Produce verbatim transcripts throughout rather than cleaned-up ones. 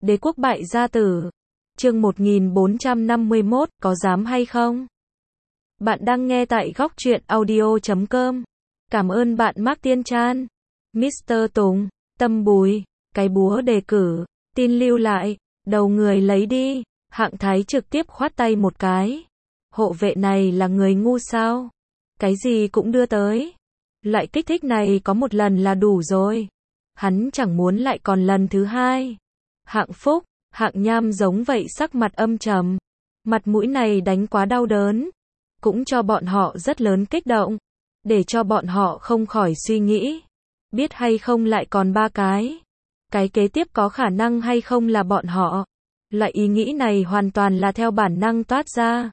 Đế quốc bại gia tử. Chương một nghìn bốn trăm năm mươi mốt, có dám hay không? Bạn đang nghe tại góc truyện audio chấm com. Cảm ơn bạn Mark Tiên Chan. mít tơ Tùng, Tâm Bùi, cái búa đề cử, tin lưu lại, đầu người lấy đi. Hạng Thái trực tiếp khoát tay một cái. Hộ vệ này là người ngu sao? Cái gì cũng đưa tới. Loại kích thích này có một lần là đủ rồi. Hắn chẳng muốn lại còn lần thứ hai. Hạng Phúc, Hạng Nham giống vậy, sắc mặt âm trầm. Mặt mũi này đánh quá đau đớn. Cũng cho bọn họ rất lớn kích động. Để cho bọn họ không khỏi suy nghĩ. Biết hay không lại còn ba cái. Cái kế tiếp có khả năng hay không là bọn họ. Loại ý nghĩ này hoàn toàn là theo bản năng toát ra.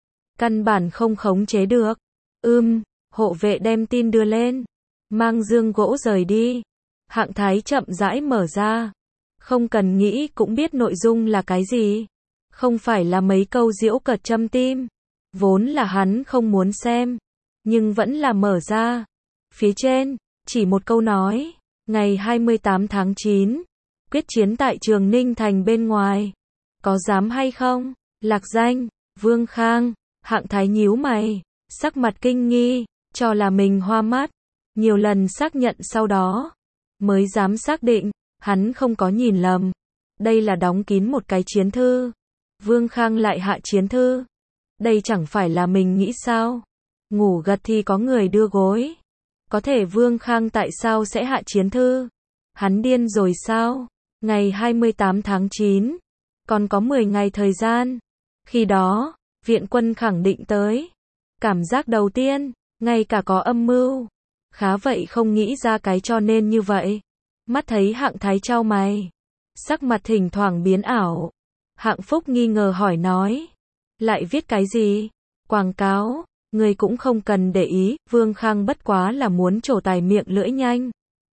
Căn bản không khống chế được. Ưm, hộ vệ đem tin đưa lên. Mang dương gỗ rời đi. Hạng Thái chậm rãi mở ra. Không cần nghĩ cũng biết nội dung là cái gì. Không phải là mấy câu giễu cợt châm tim. Vốn là hắn không muốn xem. Nhưng vẫn là mở ra. Phía trên, chỉ một câu nói. Ngày hai mươi tám tháng chín. Quyết chiến tại trường Ninh Thành bên ngoài. Có dám hay không? Lạc Danh, Vương Khang. Hạng Thái nhíu mày. Sắc mặt kinh nghi. Cho là mình hoa mắt. Nhiều lần xác nhận sau đó. Mới dám xác định. Hắn không có nhìn lầm. Đây là đóng kín một cái chiến thư. Vương Khang lại hạ chiến thư. Đây chẳng phải là mình nghĩ sao? Ngủ gật thì có người đưa gối. Có thể Vương Khang tại sao sẽ hạ chiến thư? Hắn điên rồi sao? Ngày hai mươi tám tháng chín. Còn có mười ngày thời gian. Khi đó, viện quân khẳng định tới. Cảm giác đầu tiên, ngay cả có âm mưu. Khá vậy không nghĩ ra cái cho nên như vậy. Mắt thấy Hạng Thái chau mày. Sắc mặt thỉnh thoảng biến ảo. Hạng Phúc nghi ngờ hỏi nói. Lại viết cái gì? Quảng cáo. Người cũng không cần để ý. Vương Khang bất quá là muốn trổ tài miệng lưỡi nhanh.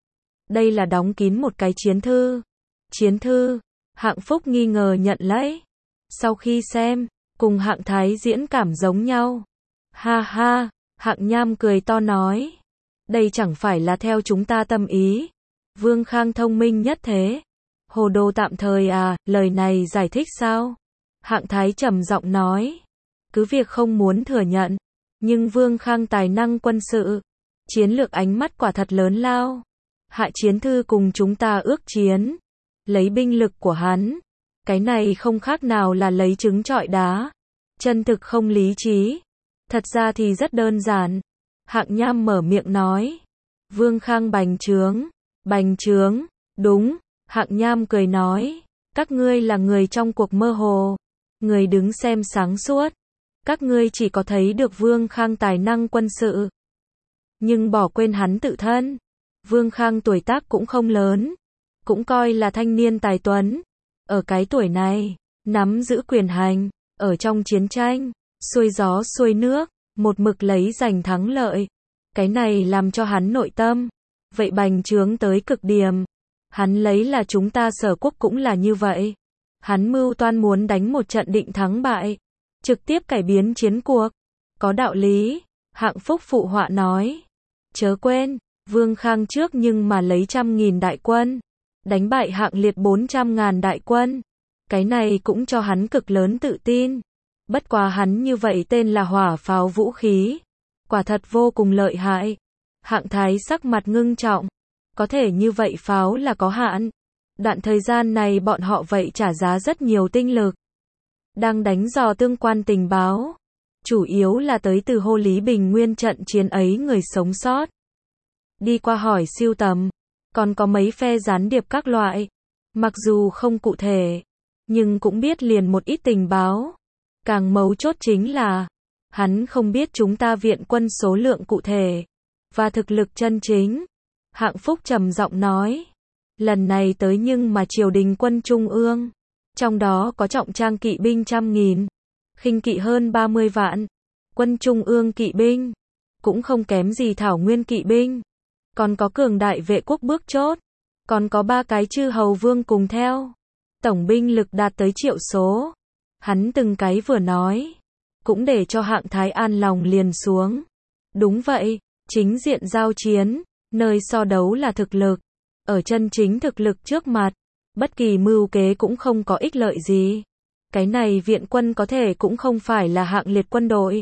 Đây là đóng kín một cái chiến thư. Chiến thư. Hạng Phúc nghi ngờ nhận lấy. Sau khi xem, cùng Hạng Thái diễn cảm giống nhau. Ha ha. Hạng Nham cười to nói. Đây chẳng phải là theo chúng ta tâm ý. Vương Khang thông minh nhất thế. Hồ đồ tạm thời à, lời này giải thích sao? Hạng Thái trầm giọng nói. Cứ việc không muốn thừa nhận. Nhưng Vương Khang tài năng quân sự. Chiến lược ánh mắt quả thật lớn lao. Hạ chiến thư cùng chúng ta ước chiến. Lấy binh lực của hắn. Cái này không khác nào là lấy trứng trọi đá. Chân thực không lý trí. Thật ra thì rất đơn giản. Hạng Nham mở miệng nói. Vương Khang bành trướng. Bành trướng, đúng, Hạng Nham cười nói, các ngươi là người trong cuộc mơ hồ, người đứng xem sáng suốt, các ngươi chỉ có thấy được Vương Khang tài năng quân sự, nhưng bỏ quên hắn tự thân. Vương Khang tuổi tác cũng không lớn, cũng coi là thanh niên tài tuấn, ở cái tuổi này, nắm giữ quyền hành, ở trong chiến tranh, xuôi gió xuôi nước, một mực lấy giành thắng lợi, cái này làm cho hắn nội tâm. Vậy bành trướng tới cực điểm. Hắn lấy là chúng ta Sở Quốc cũng là như vậy. Hắn mưu toan muốn đánh một trận định thắng bại. Trực tiếp cải biến chiến cuộc. Có đạo lý. Hạng Phúc phụ họa nói. Chớ quên, Vương Khang trước nhưng mà lấy trăm nghìn đại quân. Đánh bại Hạng Liệt bốn trăm ngàn đại quân. Cái này cũng cho hắn cực lớn tự tin. Bất quá hắn như vậy tên là hỏa pháo vũ khí. Quả thật vô cùng lợi hại. Hạng Thái sắc mặt ngưng trọng. Có thể như vậy pháo là có hạn. Đoạn thời gian này bọn họ vậy trả giá rất nhiều tinh lực. Đang đánh dò tương quan tình báo. Chủ yếu là tới từ Hô Lý Bình Nguyên trận chiến ấy người sống sót. Đi qua hỏi siêu tầm. Còn có mấy phe gián điệp các loại. Mặc dù không cụ thể. Nhưng cũng biết liền một ít tình báo. Càng mấu chốt chính là. Hắn không biết chúng ta viện quân số lượng cụ thể. Và thực lực chân chính. Hạng Phúc trầm giọng nói. Lần này tới nhưng mà triều đình quân trung ương. Trong đó có trọng trang kỵ binh trăm nghìn. Khinh kỵ hơn ba mươi vạn. Quân trung ương kỵ binh. Cũng không kém gì thảo nguyên kỵ binh. Còn có cường đại vệ quốc bước chốt. Còn có ba cái chư hầu vương cùng theo. Tổng binh lực đạt tới triệu số. Hắn từng cái vừa nói. Cũng để cho Hạng Thái an lòng liền xuống. Đúng vậy. Chính diện giao chiến, nơi so đấu là thực lực. Ở chân chính thực lực trước mặt, Bất kỳ mưu kế cũng không có ích lợi gì. Cái này viện quân có thể cũng không phải là hạng liệt quân đội.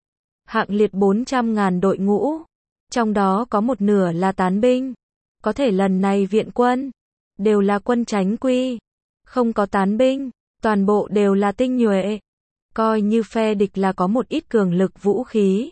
Hạng liệt bốn trăm ngàn đội ngũ, trong đó có một nửa là tán binh. Có thể lần này viện quân đều là quân chánh quy, không có tán binh, toàn bộ đều là tinh nhuệ. Coi như phe địch là có một ít cường lực vũ khí.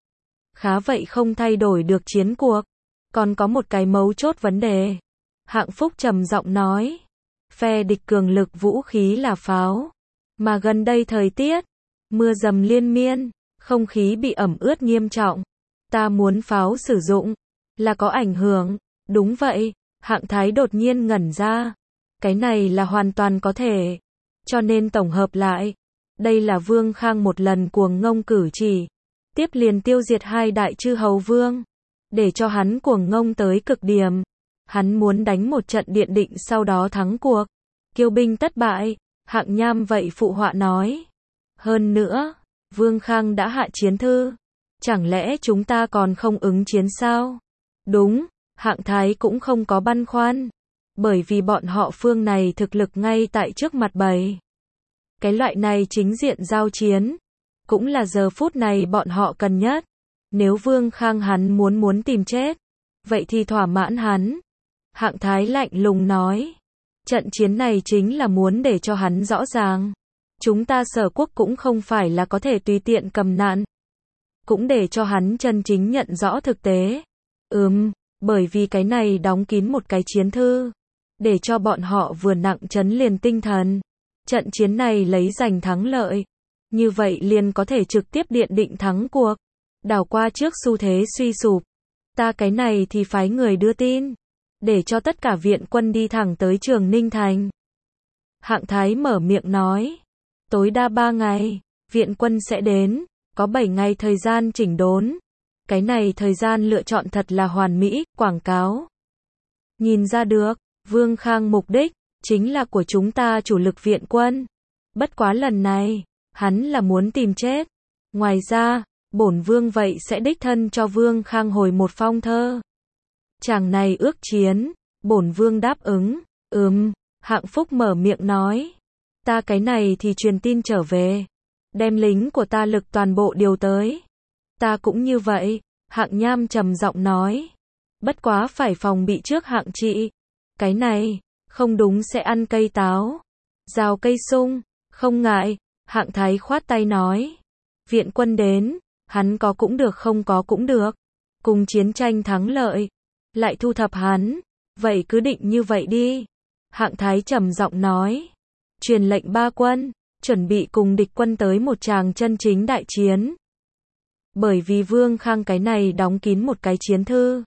Khá vậy không thay đổi được chiến cuộc. Còn có một cái mấu chốt vấn đề. Hạng Phúc trầm giọng nói. Phe địch cường lực vũ khí là pháo. Mà gần đây thời tiết, mưa dầm liên miên, không khí bị ẩm ướt nghiêm trọng. Ta muốn pháo sử dụng, là có ảnh hưởng. Đúng vậy, Hạng Thái đột nhiên ngẩn ra. Cái này là hoàn toàn có thể. Cho nên tổng hợp lại, đây là Vương Khang một lần cuồng ngông cử chỉ. Tiếp liền tiêu diệt hai đại chư hầu vương. Để cho hắn cuồng ngông tới cực điểm. Hắn muốn đánh một trận điện định sau đó thắng cuộc. Kiêu binh tất bại. Hạng Nham vậy phụ họa nói. Hơn nữa, Vương Khang đã hạ chiến thư. Chẳng lẽ chúng ta còn không ứng chiến sao? Đúng, Hạng Thái cũng không có băn khoăn. Bởi vì bọn họ phương này thực lực ngay tại trước mặt bầy. Cái loại này chính diện giao chiến. Cũng là giờ phút này bọn họ cần nhất. Nếu Vương Khang hắn muốn muốn tìm chết. Vậy thì thỏa mãn hắn. Hạng Thái lạnh lùng nói. Trận chiến này chính là muốn để cho hắn rõ ràng. Chúng ta Sở Quốc cũng không phải là có thể tùy tiện cầm nạn. Cũng để cho hắn chân chính nhận rõ thực tế. Ừm, bởi vì cái này đóng kín một cái chiến thư. Để cho bọn họ vừa nặng chấn liền tinh thần. Trận chiến này lấy giành thắng lợi. Như vậy liền có thể trực tiếp điện định thắng cuộc. Đảo qua trước xu thế suy sụp. Ta cái này thì phái người đưa tin. Để cho tất cả viện quân đi thẳng tới Trường Ninh Thành. Hạng Thái mở miệng nói. Tối đa ba ngày, viện quân sẽ đến. Có bảy ngày thời gian chỉnh đốn. Cái này thời gian lựa chọn thật là hoàn mỹ, quảng cáo. Nhìn ra được, Vương Khang mục đích, chính là của chúng ta chủ lực viện quân. Bất quá lần này, hắn là muốn tìm chết. Ngoài ra, bổn vương vậy sẽ đích thân cho Vương Khang hồi một phong thơ. Chàng này ước chiến, bổn vương đáp ứng. Ừm, Hạng Phúc mở miệng nói. Ta cái này thì truyền tin trở về. Đem lính của ta lực toàn bộ điều tới. Ta cũng như vậy, Hạng Nham trầm giọng nói. Bất quá phải phòng bị trước Hạng Trị. Cái này, không đúng sẽ ăn cây táo. Rào cây sung, không ngại, Hạng Thái khoát tay nói. Viện quân đến, hắn có cũng được không có cũng được. Cùng chiến tranh thắng lợi, lại thu thập hắn. Vậy cứ định như vậy đi. Hạng Thái trầm giọng nói. Truyền lệnh ba quân, chuẩn bị cùng địch quân tới một tràng chân chính đại chiến. Bởi vì Vương Khang cái này đóng kín một cái chiến thư.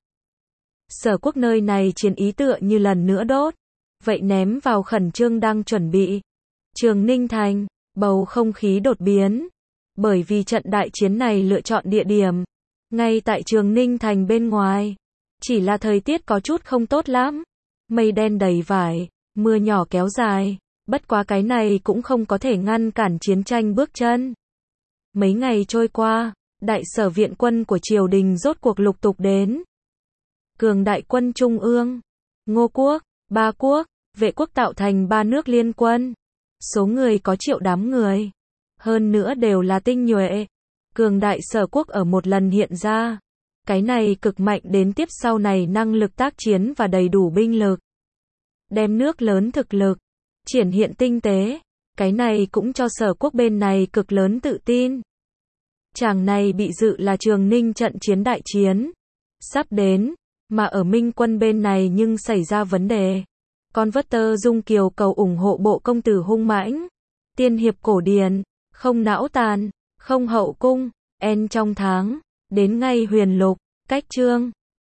Sở Quốc nơi này chiến ý tựa như lần nữa đốt. Vậy ném vào khẩn trương đang chuẩn bị. Trường Ninh Thành, bầu không khí đột biến. Bởi vì trận đại chiến này lựa chọn địa điểm. Ngay tại Trường Ninh Thành bên ngoài. Chỉ là thời tiết có chút không tốt lắm. Mây đen đầy vải, mưa nhỏ kéo dài. Bất quá cái này cũng không có thể ngăn cản chiến tranh bước chân. Mấy ngày trôi qua, đại sở viện quân của triều đình rốt cuộc lục tục đến. Cường đại quân Trung ương, Ngô Quốc, Ba Quốc, Vệ Quốc tạo thành ba nước liên quân. Số người có triệu đám người. Hơn nữa đều là tinh nhuệ. Cường đại Sở Quốc ở một lần hiện ra. Cái này cực mạnh đến tiếp sau này năng lực tác chiến và đầy đủ binh lực. Đem nước lớn thực lực, triển hiện tinh tế. Cái này cũng cho Sở Quốc bên này cực lớn tự tin. Chàng này bị dự là Trường Ninh trận chiến đại chiến. Sắp đến, mà ở Minh quân bên này nhưng xảy ra vấn đề. Con vất tơ Dung Kiều cầu ủng hộ bộ công tử hung mãnh. Tiên hiệp cổ điển, không não tàn, không hậu cung, en trong tháng, đến ngay huyền lục, cách chương.